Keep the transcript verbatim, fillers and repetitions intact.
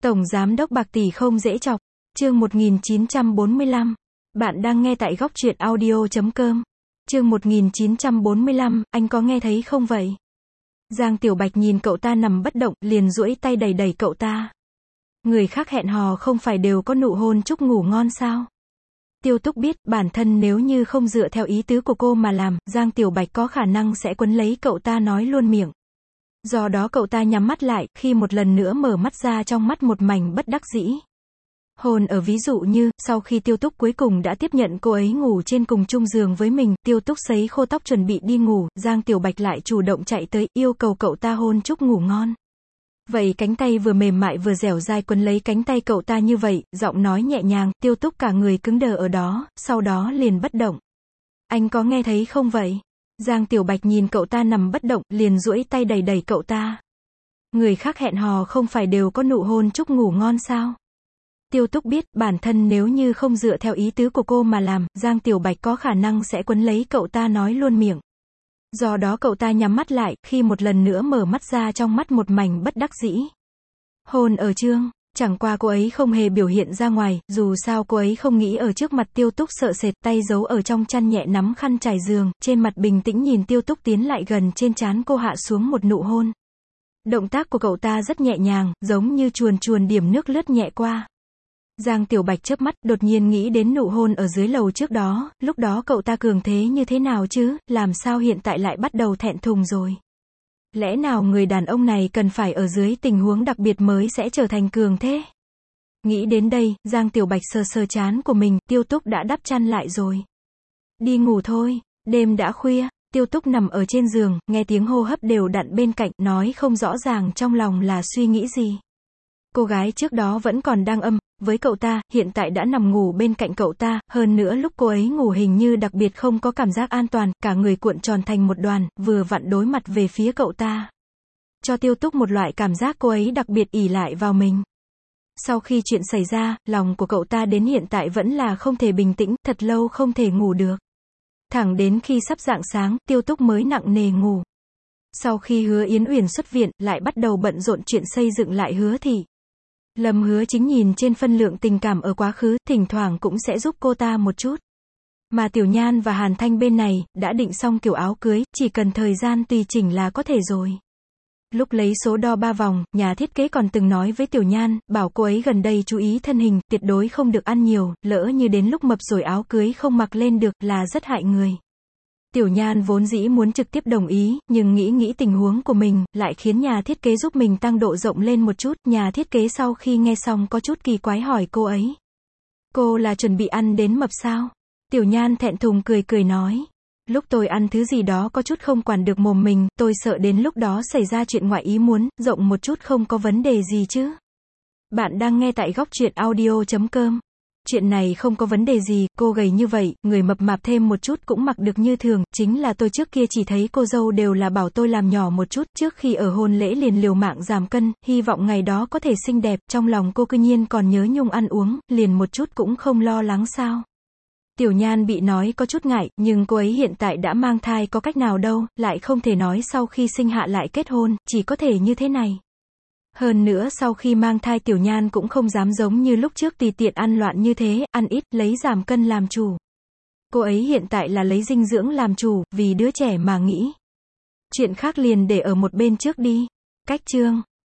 Tổng Giám đốc bạc tỷ không dễ chọc. Chương một nghìn chín trăm bốn mươi lăm. Bạn đang nghe tại góc truyện audio chấm com. Chương một nghìn chín trăm bốn mươi lăm, anh có nghe thấy không vậy? Giang Tiểu Bạch nhìn cậu ta nằm bất động, liền duỗi tay đẩy đẩy cậu ta. Người khác hẹn hò không phải đều có nụ hôn chúc ngủ ngon sao? Tiêu Túc biết, bản thân nếu như không dựa theo ý tứ của cô mà làm, Giang Tiểu Bạch có khả năng sẽ quấn lấy cậu ta nói luôn miệng. Do đó cậu ta nhắm mắt lại, khi một lần nữa mở mắt ra trong mắt một mảnh bất đắc dĩ. Hôn ở ví dụ như, sau khi Tiêu Túc cuối cùng đã tiếp nhận cô ấy ngủ trên cùng chung giường với mình, Tiêu Túc sấy khô tóc chuẩn bị đi ngủ, Giang Tiểu Bạch lại chủ động chạy tới, yêu cầu cậu ta hôn chúc ngủ ngon. Vậy cánh tay vừa mềm mại vừa dẻo dai quấn lấy cánh tay cậu ta như vậy, giọng nói nhẹ nhàng, Tiêu Túc cả người cứng đờ ở đó, sau đó liền bất động. Anh có nghe thấy không vậy? Giang Tiểu Bạch nhìn cậu ta nằm bất động, liền duỗi tay đẩy đẩy cậu ta. Người khác hẹn hò không phải đều có nụ hôn chúc ngủ ngon sao? Tiêu Túc biết, bản thân nếu như không dựa theo ý tứ của cô mà làm, Giang Tiểu Bạch có khả năng sẽ quấn lấy cậu ta nói luôn miệng. Do đó cậu ta nhắm mắt lại, khi một lần nữa mở mắt ra trong mắt một mảnh bất đắc dĩ. Hôn ở chương, chẳng qua cô ấy không hề biểu hiện ra ngoài, dù sao cô ấy không nghĩ ở trước mặt Tiêu Túc sợ sệt, tay giấu ở trong chăn nhẹ nắm khăn trải giường, trên mặt bình tĩnh nhìn Tiêu Túc tiến lại gần, trên trán cô hạ xuống một nụ hôn. Động tác của cậu ta rất nhẹ nhàng, giống như chuồn chuồn điểm nước lướt nhẹ qua. Giang Tiểu Bạch chớp mắt, đột nhiên nghĩ đến nụ hôn ở dưới lầu trước đó, lúc đó cậu ta cường thế như thế nào chứ, làm sao hiện tại lại bắt đầu thẹn thùng rồi. Lẽ nào người đàn ông này cần phải ở dưới tình huống đặc biệt mới sẽ trở thành cường thế? Nghĩ đến đây, Giang Tiểu Bạch sờ sờ trán của mình, Tiêu Túc đã đắp chăn lại rồi. Đi ngủ thôi, đêm đã khuya, Tiêu Túc nằm ở trên giường, nghe tiếng hô hấp đều đặn bên cạnh, nói không rõ ràng trong lòng là suy nghĩ gì. Cô gái trước đó vẫn còn đang âm với cậu ta, hiện tại đã nằm ngủ bên cạnh cậu ta, hơn nữa lúc cô ấy ngủ hình như đặc biệt không có cảm giác an toàn, cả người cuộn tròn thành một đoàn, vừa vặn đối mặt về phía cậu ta. Cho Tiêu Túc một loại cảm giác cô ấy đặc biệt ỷ lại vào mình. Sau khi chuyện xảy ra, lòng của cậu ta đến hiện tại vẫn là không thể bình tĩnh, thật lâu không thể ngủ được. Thẳng đến khi sắp rạng sáng, Tiêu Túc mới nặng nề ngủ. Sau khi Hứa Yến Uyển xuất viện, lại bắt đầu bận rộn chuyện xây dựng lại Hứa thị. Lâm Hứa Chính nhìn trên phân lượng tình cảm ở quá khứ, thỉnh thoảng cũng sẽ giúp cô ta một chút. Mà Tiểu Nhan và Hàn Thanh bên này, đã định xong kiểu áo cưới, chỉ cần thời gian tùy chỉnh là có thể rồi. Lúc lấy số đo ba vòng, nhà thiết kế còn từng nói với Tiểu Nhan, bảo cô ấy gần đây chú ý thân hình, tuyệt đối không được ăn nhiều, lỡ như đến lúc mập rồi áo cưới không mặc lên được, là rất hại người. Tiểu Nhan vốn dĩ muốn trực tiếp đồng ý, nhưng nghĩ nghĩ tình huống của mình, lại khiến nhà thiết kế giúp mình tăng độ rộng lên một chút, nhà thiết kế sau khi nghe xong có chút kỳ quái hỏi cô ấy. Cô là chuẩn bị ăn đến mập sao? Tiểu Nhan thẹn thùng cười cười nói. Lúc tôi ăn thứ gì đó có chút không quản được mồm mình, tôi sợ đến lúc đó xảy ra chuyện ngoại ý muốn, rộng một chút không có vấn đề gì chứ. Bạn đang nghe tại góc truyện audio chấm com. Chuyện này không có vấn đề gì, cô gầy như vậy, người mập mạp thêm một chút cũng mặc được như thường, chính là tôi trước kia chỉ thấy cô dâu đều là bảo tôi làm nhỏ một chút, trước khi ở hôn lễ liền liều mạng giảm cân, hy vọng ngày đó có thể xinh đẹp, trong lòng cô cư nhiên còn nhớ nhung ăn uống, liền một chút cũng không lo lắng sao. Tiểu Nhan bị nói có chút ngại, nhưng cô ấy hiện tại đã mang thai có cách nào đâu, lại không thể nói sau khi sinh hạ lại kết hôn, chỉ có thể như thế này. Hơn nữa sau khi mang thai Tiểu Nhan cũng không dám giống như lúc trước tùy tiện ăn loạn như thế, ăn ít, lấy giảm cân làm chủ. Cô ấy hiện tại là lấy dinh dưỡng làm chủ, vì đứa trẻ mà nghĩ. Chuyện khác liền để ở một bên trước đi. Cách chương.